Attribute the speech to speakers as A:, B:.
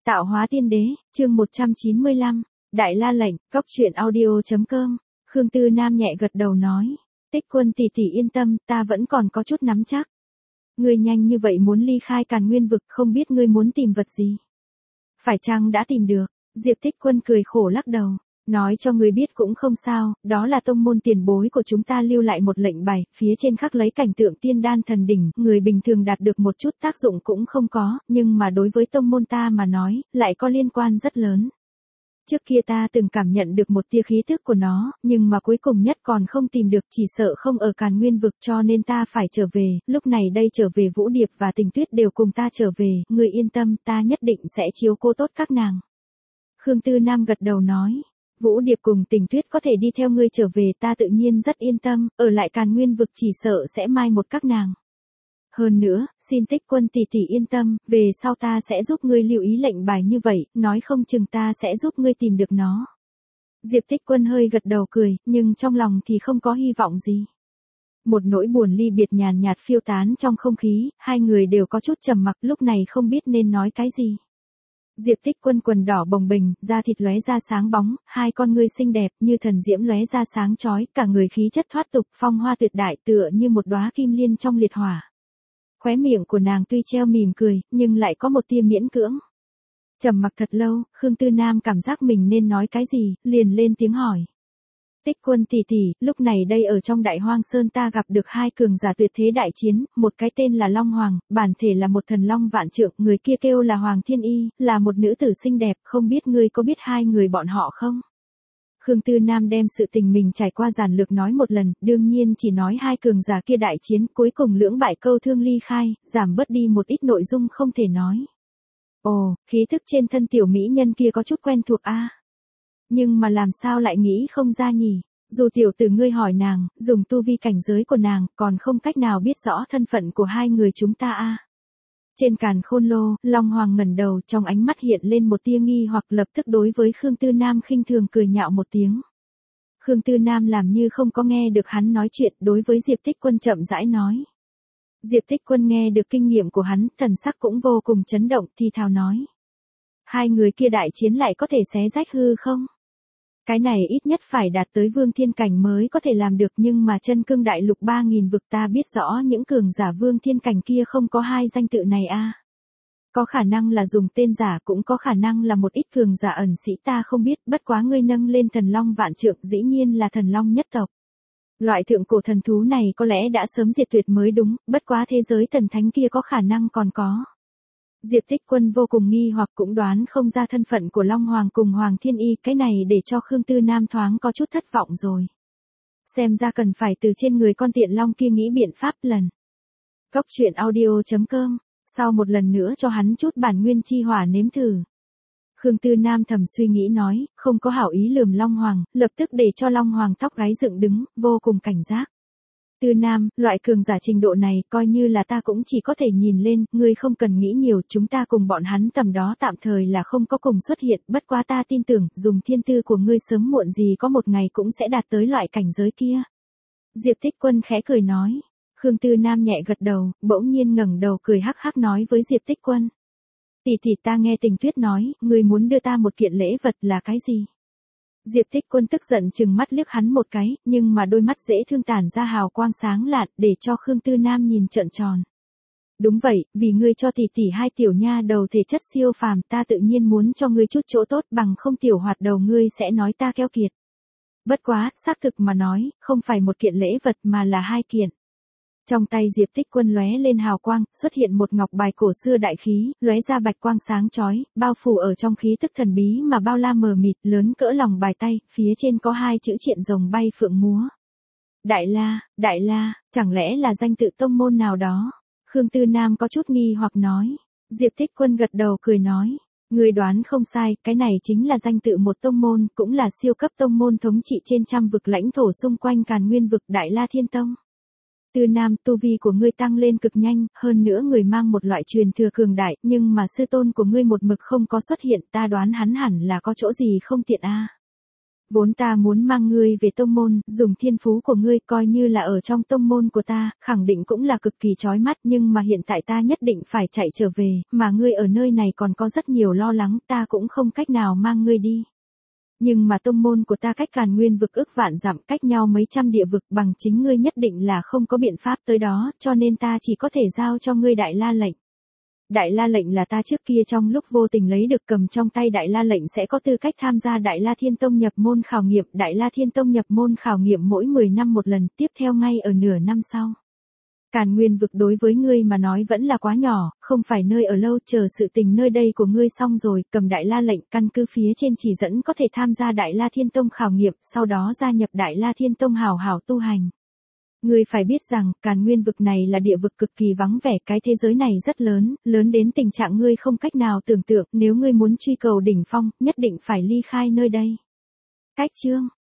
A: Tạo hóa tiên đế, chương 195, Đại La lệnh, Cóc truyện audio.com. Khương Tư Nam nhẹ gật đầu nói. Tích Quân tỷ tỷ yên tâm, ta vẫn còn có chút nắm chắc. Ngươi nhanh như vậy muốn ly khai Càn Nguyên vực, không biết ngươi muốn tìm vật gì? Phải chăng đã tìm được? Diệp Tích Quân cười khổ lắc đầu. Nói cho ngươi biết cũng không sao, đó là tông môn tiền bối của chúng ta lưu lại một lệnh bài, phía trên khắc lấy cảnh tượng tiên đan thần đỉnh, người bình thường đạt được một chút tác dụng cũng không có, nhưng mà đối với tông môn ta mà nói, lại có liên quan rất lớn. Trước kia ta từng cảm nhận được một tia khí tức của nó, nhưng mà cuối cùng nhất còn không tìm được, chỉ sợ không ở Càn Nguyên vực, cho nên ta phải trở về, lúc này đây trở về Vũ Điệp và Tình Tuyết đều cùng ta trở về, ngươi yên tâm, ta nhất định sẽ chiếu cố tốt các nàng. Khương Tư Nam gật đầu nói. Vũ Điệp cùng Tình Tuyết có thể đi theo ngươi trở về, ta tự nhiên rất yên tâm, ở lại Càn Nguyên vực chỉ sợ sẽ mai một các nàng. Hơn nữa, xin Tích Quân tỷ tỷ yên tâm, về sau ta sẽ giúp ngươi lưu ý lệnh bài như vậy, nói không chừng ta sẽ giúp ngươi tìm được nó. Diệp Tích Quân hơi gật đầu cười, nhưng trong lòng thì không có hy vọng gì. Một nỗi buồn ly biệt nhàn nhạt phiêu tán trong không khí, hai người đều có chút trầm mặc, lúc này không biết nên nói cái gì. Diệp Tích Quân quần đỏ bồng bềnh, da thịt lóe ra sáng bóng, hai con ngươi xinh đẹp như thần diễm lóe ra sáng chói, cả người khí chất thoát tục, phong hoa tuyệt đại tựa như một đóa kim liên trong liệt hỏa. Khóe miệng của nàng tuy treo mỉm cười, nhưng lại có một tia miễn cưỡng. Trầm mặc thật lâu, Khương Tư Nam cảm giác mình nên nói cái gì, liền lên tiếng hỏi. Tích Quân tỷ tỷ, lúc này đây ở trong Đại Hoang Sơn ta gặp được hai cường giả tuyệt thế đại chiến, một cái tên là Long Hoàng, bản thể là một thần long vạn trượng, người kia kêu là Hoàng Thiên Y, là một nữ tử xinh đẹp, không biết ngươi có biết hai người bọn họ không? Khương Tư Nam đem sự tình mình trải qua giản lược nói một lần, đương nhiên chỉ nói hai cường giả kia đại chiến, cuối cùng lưỡng bại câu thương ly khai, giảm bớt đi một ít nội dung không thể nói. Ồ, khí thức trên thân tiểu mỹ nhân kia có chút quen thuộc a. Nhưng mà làm sao lại nghĩ không ra nhỉ? Dù tiểu tử ngươi hỏi nàng, dùng tu vi cảnh giới của nàng, còn không cách nào biết rõ thân phận của hai người chúng ta a. Trên Càn Khôn Lô, Long Hoàng ngẩng đầu, trong ánh mắt hiện lên một tia nghi hoặc, lập tức đối với Khương Tư Nam khinh thường cười nhạo một tiếng. Khương Tư Nam làm như không có nghe được hắn nói chuyện, đối với Diệp Tích Quân chậm rãi nói. Diệp Tích Quân nghe được kinh nghiệm của hắn, thần sắc cũng vô cùng chấn động, thì thào nói. Hai người kia đại chiến lại có thể xé rách hư không? Cái này ít nhất phải đạt tới vương thiên cảnh mới có thể làm được, nhưng mà chân cương đại lục 3.000 vực ta biết rõ những cường giả vương thiên cảnh kia không có hai danh tự này a. Có khả năng là dùng tên giả, cũng có khả năng là một ít cường giả ẩn sĩ ta không biết, bất quá ngươi nâng lên thần long vạn trượng dĩ nhiên là thần long nhất tộc. Loại thượng cổ thần thú này có lẽ đã sớm diệt tuyệt mới đúng, bất quá thế giới thần thánh kia có khả năng còn có. Diệp Tích Quân vô cùng nghi hoặc cũng đoán không ra thân phận của Long Hoàng cùng Hoàng Thiên Y, cái này để cho Khương Tư Nam thoáng có chút thất vọng rồi. Xem ra cần phải từ trên người con tiện long kia nghĩ biện pháp lần. Cóc truyện audio.com, sau một lần nữa cho hắn chút bản nguyên chi hỏa nếm thử. Khương Tư Nam thầm suy nghĩ nói, không có hảo ý lườm Long Hoàng, lập tức để cho Long Hoàng tóc gáy dựng đứng, vô cùng cảnh giác. Tư Nam, loại cường giả trình độ này, coi như là ta cũng chỉ có thể nhìn lên, ngươi không cần nghĩ nhiều, chúng ta cùng bọn hắn tầm đó tạm thời là không có cùng xuất hiện, bất quá ta tin tưởng, dùng thiên tư của ngươi sớm muộn gì có một ngày cũng sẽ đạt tới loại cảnh giới kia. Diệp Tích Quân khẽ cười nói. Khương Tư Nam nhẹ gật đầu, bỗng nhiên ngẩng đầu cười hắc hắc nói với Diệp Tích Quân. Tỷ tỷ, ta nghe Tình Tuyết nói, ngươi muốn đưa ta một kiện lễ vật là cái gì? Diệp Tích Quân tức giận chừng mắt liếc hắn một cái, nhưng mà đôi mắt dễ thương tản ra hào quang sáng lạn, để cho Khương Tư Nam nhìn trợn tròn. Đúng vậy, vì ngươi cho tỷ tỷ hai tiểu nha đầu thể chất siêu phàm, ta tự nhiên muốn cho ngươi chút chỗ tốt, bằng không tiểu hoạt đầu ngươi sẽ nói ta keo kiệt. Bất quá, xác thực mà nói, không phải một kiện lễ vật mà là hai kiện. Trong tay Diệp Tích Quân lóe lên hào quang, xuất hiện một ngọc bài cổ xưa đại khí, lóe ra bạch quang sáng chói, bao phủ ở trong khí tức thần bí mà bao la mờ mịt, lớn cỡ lòng bài tay, phía trên có hai chữ triện rồng bay phượng múa. Đại La, chẳng lẽ là danh tự tông môn nào đó? Khương Tư Nam có chút nghi hoặc nói. Diệp Tích Quân gật đầu cười nói. Người đoán không sai, cái này chính là danh tự một tông môn, cũng là siêu cấp tông môn thống trị trên trăm vực lãnh thổ xung quanh Càn Nguyên vực Đại La Thiên Tông. Tư Nam, tu vi của ngươi tăng lên cực nhanh, hơn nữa người mang một loại truyền thừa cường đại, nhưng mà sư tôn của ngươi một mực không có xuất hiện, ta đoán hắn hẳn là có chỗ gì không tiện a. Vốn ta muốn mang ngươi về tông môn, dùng thiên phú của ngươi coi như là ở trong tông môn của ta, khẳng định cũng là cực kỳ chói mắt, nhưng mà hiện tại ta nhất định phải chạy trở về, mà ngươi ở nơi này còn có rất nhiều lo lắng, ta cũng không cách nào mang ngươi đi. Nhưng mà tông môn của ta cách Càn Nguyên vực ức vạn dặm, cách nhau mấy trăm địa vực, bằng chính ngươi nhất định là không có biện pháp tới đó, cho nên ta chỉ có thể giao cho ngươi Đại La lệnh. Đại La lệnh là ta trước kia trong lúc vô tình lấy được, cầm trong tay Đại La lệnh sẽ có tư cách tham gia Đại La Thiên Tông nhập môn khảo nghiệm. Đại La Thiên Tông nhập môn khảo nghiệm mỗi 10 năm một lần, tiếp theo ngay ở nửa năm sau. Càn Nguyên vực đối với ngươi mà nói vẫn là quá nhỏ, không phải nơi ở lâu, chờ sự tình nơi đây của ngươi xong rồi, cầm Đại La lệnh, căn cứ phía trên chỉ dẫn có thể tham gia Đại La Thiên Tông khảo nghiệm, sau đó gia nhập Đại La Thiên Tông hào hào tu hành. Ngươi phải biết rằng, Càn Nguyên vực này là địa vực cực kỳ vắng vẻ, cái thế giới này rất lớn, lớn đến tình trạng ngươi không cách nào tưởng tượng, nếu ngươi muốn truy cầu đỉnh phong, nhất định phải ly khai nơi đây. Cách chương